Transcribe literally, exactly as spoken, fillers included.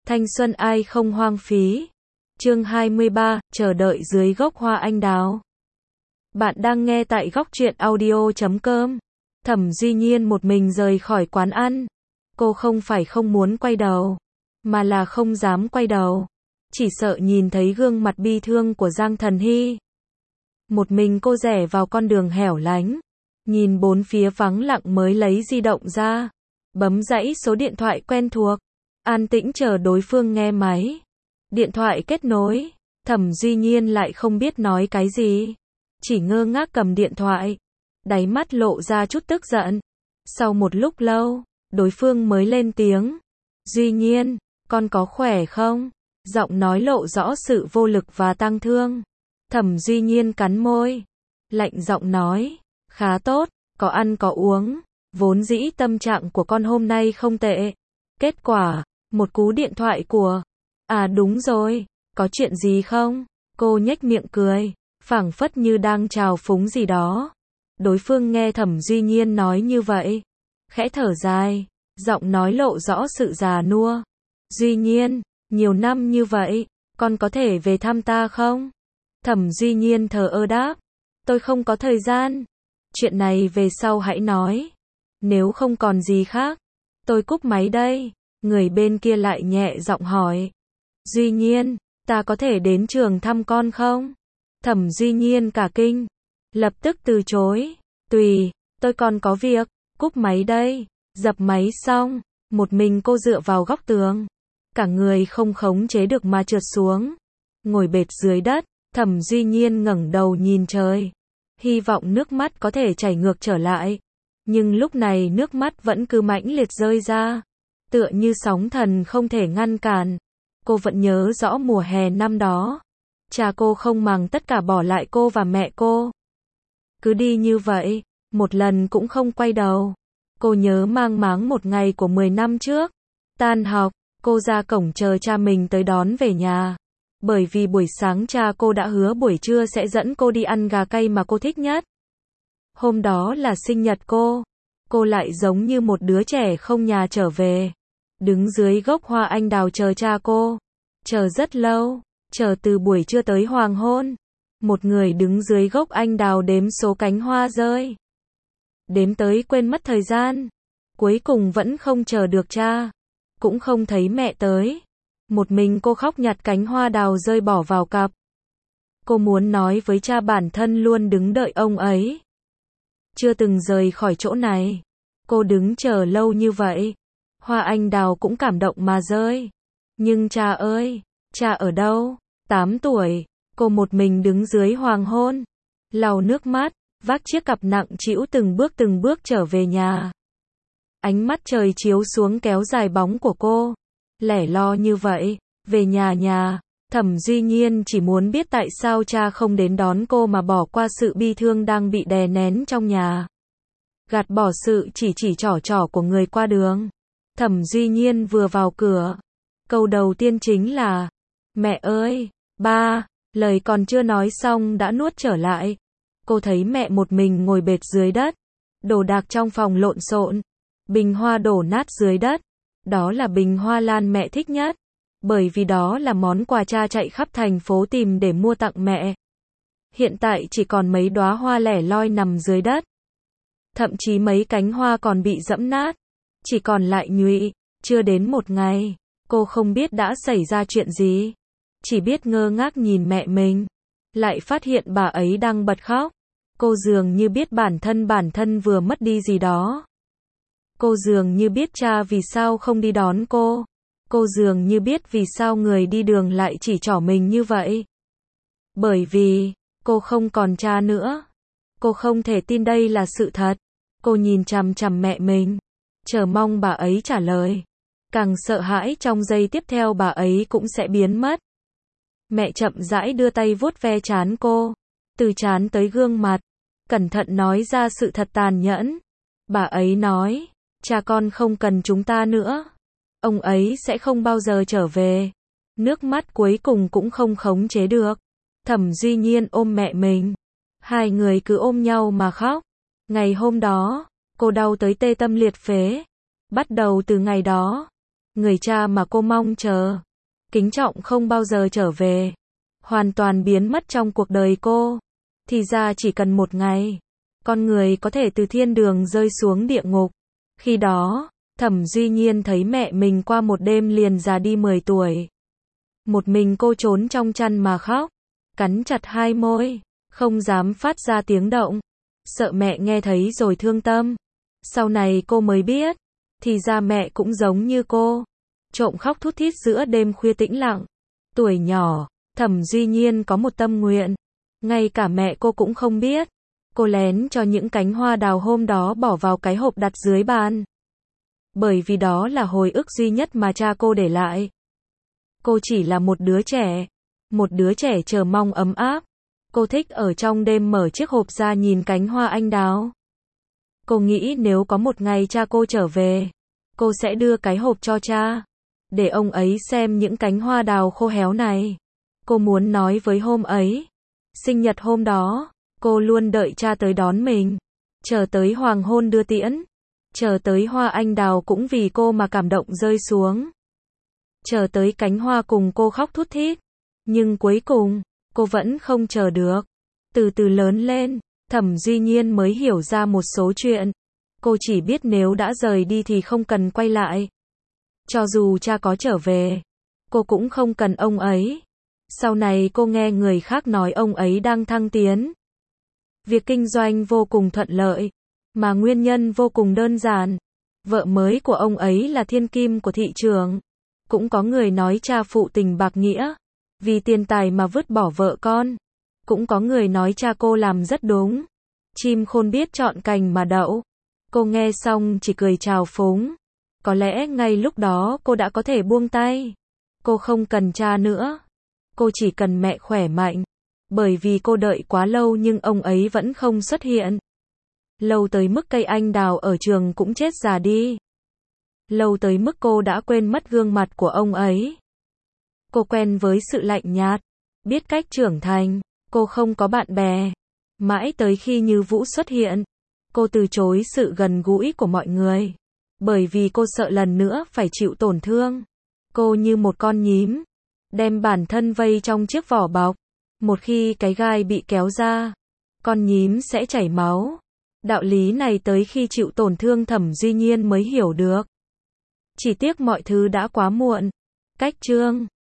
Thanh xuân ai không hoang phí. Chương hai mươi ba, chờ đợi dưới gốc hoa anh đào. Bạn đang nghe tại góc truyện audio chấm com. Thẩm Duy Nhiên một mình rời khỏi quán ăn. Cô không phải không muốn quay đầu, mà là không dám quay đầu. Chỉ sợ nhìn thấy gương mặt bi thương của Giang Thần Hy. Một mình cô rẽ vào con đường hẻo lánh, nhìn bốn phía vắng lặng mới lấy di động ra, bấm dãy số điện thoại quen thuộc, an tĩnh chờ đối phương nghe máy. Điện thoại kết nối, Thẩm Duy Nhiên lại không biết nói cái gì, chỉ ngơ ngác cầm điện thoại, đáy mắt lộ ra chút tức giận. Sau một lúc lâu, đối phương mới lên tiếng. Duy Nhiên, con có khỏe không? Giọng nói lộ rõ sự vô lực và tang thương. Thẩm Duy Nhiên cắn môi, lạnh giọng nói, khá tốt, có ăn có uống, vốn dĩ tâm trạng của con hôm nay không tệ. Kết quả, một cú điện thoại của, à đúng rồi, có chuyện gì không? Cô nhếch miệng cười, phảng phất như đang chào phúng gì đó. Đối phương nghe Thẩm Duy Nhiên nói như vậy, khẽ thở dài, giọng nói lộ rõ sự già nua. Duy Nhiên, nhiều năm như vậy, con có thể về thăm ta không? Thẩm Duy Nhiên thờ ơ đáp, tôi không có thời gian. Chuyện này về sau hãy nói. Nếu không còn gì khác, tôi cúp máy đây. Người bên kia lại nhẹ giọng hỏi. Duy Nhiên, ta có thể đến trường thăm con không? Thẩm Duy Nhiên cả kinh, lập tức từ chối. Tùy, tôi còn có việc, cúp máy đây. Dập máy xong, một mình cô dựa vào góc tường, cả người không khống chế được mà trượt xuống, ngồi bệt dưới đất. Thẩm Duy Nhiên ngẩng đầu nhìn trời, hy vọng nước mắt có thể chảy ngược trở lại, nhưng lúc này nước mắt vẫn cứ mãnh liệt rơi ra, tựa như sóng thần không thể ngăn cản. Cô vẫn nhớ rõ mùa hè năm đó, cha cô không màng tất cả bỏ lại cô và mẹ cô, cứ đi như vậy, một lần cũng không quay đầu. Cô nhớ mang máng một ngày của mười năm trước, tan học, cô ra cổng chờ cha mình tới đón về nhà. Bởi vì buổi sáng cha cô đã hứa buổi trưa sẽ dẫn cô đi ăn gà cay mà cô thích nhất. Hôm đó là sinh nhật cô, cô lại giống như một đứa trẻ không nhà trở về, đứng dưới gốc hoa anh đào chờ cha cô, chờ rất lâu, chờ từ buổi trưa tới hoàng hôn. Một người đứng dưới gốc anh đào đếm số cánh hoa rơi, đếm tới quên mất thời gian, cuối cùng vẫn không chờ được cha, cũng không thấy mẹ tới. Một mình cô khóc nhặt cánh hoa đào rơi bỏ vào cặp. Cô muốn nói với cha bản thân luôn đứng đợi ông ấy, chưa từng rời khỏi chỗ này. Cô đứng chờ lâu như vậy, hoa anh đào cũng cảm động mà rơi. Nhưng cha ơi, cha ở đâu? Tám tuổi, cô một mình đứng dưới hoàng hôn, lau nước mắt, vác chiếc cặp nặng trĩu từng bước từng bước trở về nhà. Ánh mắt trời chiếu xuống kéo dài bóng của cô, lẻ loi như vậy, về nhà nhà. Thẩm Duy Nhiên chỉ muốn biết tại sao cha không đến đón cô mà bỏ qua sự bi thương đang bị đè nén trong nhà, gạt bỏ sự chỉ chỉ trỏ trỏ của người qua đường. Thẩm Duy Nhiên vừa vào cửa, câu đầu tiên chính là, mẹ ơi, ba. Lời còn chưa nói xong đã nuốt trở lại. Cô thấy mẹ một mình ngồi bệt dưới đất, đồ đạc trong phòng lộn xộn, bình hoa đổ nát dưới đất. Đó là bình hoa lan mẹ thích nhất, bởi vì đó là món quà cha chạy khắp thành phố tìm để mua tặng mẹ. Hiện tại chỉ còn mấy đóa hoa lẻ loi nằm dưới đất, thậm chí mấy cánh hoa còn bị giẫm nát, chỉ còn lại nhụy. Chưa đến một ngày, cô không biết đã xảy ra chuyện gì, chỉ biết ngơ ngác nhìn mẹ mình, lại phát hiện bà ấy đang bật khóc. Cô dường như biết bản thân bản thân vừa mất đi gì đó. Cô dường như biết cha vì sao không đi đón cô. Cô dường như biết vì sao người đi đường lại chỉ trỏ mình như vậy. Bởi vì, cô không còn cha nữa. Cô không thể tin đây là sự thật. Cô nhìn chằm chằm mẹ mình, chờ mong bà ấy trả lời. Càng sợ hãi trong giây tiếp theo bà ấy cũng sẽ biến mất. Mẹ chậm rãi đưa tay vuốt ve trán cô, từ trán tới gương mặt, cẩn thận nói ra sự thật tàn nhẫn. Bà ấy nói, cha con không cần chúng ta nữa. Ông ấy sẽ không bao giờ trở về. Nước mắt cuối cùng cũng không khống chế được. Thẩm Duy Nhiên ôm mẹ mình. Hai người cứ ôm nhau mà khóc. Ngày hôm đó, cô đau tới tê tâm liệt phế. Bắt đầu từ ngày đó, Người cha mà cô mong chờ, kính trọng không bao giờ trở về, hoàn toàn biến mất trong cuộc đời cô. Thì ra chỉ cần một ngày, con người có thể từ thiên đường rơi xuống địa ngục. Khi đó, Thẩm Duy Nhiên thấy mẹ mình qua một đêm liền già đi mười tuổi. Một mình cô trốn trong chăn mà khóc, cắn chặt hai môi, không dám phát ra tiếng động, sợ mẹ nghe thấy rồi thương tâm. Sau này cô mới biết, thì ra mẹ cũng giống như cô, trộm khóc thút thít giữa đêm khuya tĩnh lặng. Tuổi nhỏ, Thẩm Duy Nhiên có một tâm nguyện, ngay cả mẹ cô cũng không biết. Cô lén cho những cánh hoa đào hôm đó bỏ vào cái hộp đặt dưới bàn. Bởi vì đó là hồi ức duy nhất mà cha cô để lại. Cô chỉ là một đứa trẻ, một đứa trẻ chờ mong ấm áp. Cô thích ở trong đêm mở chiếc hộp ra nhìn cánh hoa anh đào. Cô nghĩ nếu có một ngày cha cô trở về, cô sẽ đưa cái hộp cho cha, để ông ấy xem những cánh hoa đào khô héo này. Cô muốn nói với hôm ấy, sinh nhật hôm đó, cô luôn đợi cha tới đón mình, chờ tới hoàng hôn đưa tiễn, chờ tới hoa anh đào cũng vì cô mà cảm động rơi xuống, chờ tới cánh hoa cùng cô khóc thút thít. Nhưng cuối cùng, cô vẫn không chờ được. Từ từ lớn lên, Thẩm Duy Nhiên mới hiểu ra một số chuyện. Cô chỉ biết nếu đã rời đi thì không cần quay lại. Cho dù cha có trở về, cô cũng không cần ông ấy. Sau này cô nghe người khác nói ông ấy đang thăng tiến. Việc kinh doanh vô cùng thuận lợi, mà nguyên nhân vô cùng đơn giản. Vợ mới của ông ấy là thiên kim của thị trường. Cũng có người nói cha phụ tình bạc nghĩa, vì tiền tài mà vứt bỏ vợ con. Cũng có người nói cha cô làm rất đúng. Chim khôn biết chọn cành mà đậu. Cô nghe xong chỉ cười trào phúng. Có lẽ ngay lúc đó cô đã có thể buông tay. Cô không cần cha nữa. Cô chỉ cần mẹ khỏe mạnh. Bởi vì cô đợi quá lâu nhưng ông ấy vẫn không xuất hiện. Lâu tới mức cây anh đào ở trường cũng chết già đi. Lâu tới mức cô đã quên mất gương mặt của ông ấy. Cô quen với sự lạnh nhạt, biết cách trưởng thành. Cô không có bạn bè. Mãi tới khi Như Vũ xuất hiện, cô từ chối sự gần gũi của mọi người. Bởi vì cô sợ lần nữa phải chịu tổn thương. Cô như một con nhím, đem bản thân vây trong chiếc vỏ bọc. Một khi cái gai bị kéo ra, con nhím sẽ chảy máu. Đạo lý này tới khi chịu tổn thương Thẩm Duy Nhiên mới hiểu được. Chỉ tiếc mọi thứ đã quá muộn. Cách chương